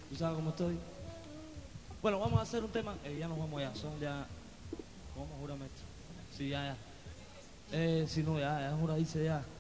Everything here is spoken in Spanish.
¿Tú sabes cómo estoy? Bueno, vamos a hacer un tema. Ya nos vamos ya. Son ya. ¿Cómo juramento? Sí, ya, ya. Si no, ya, ya juradice ya.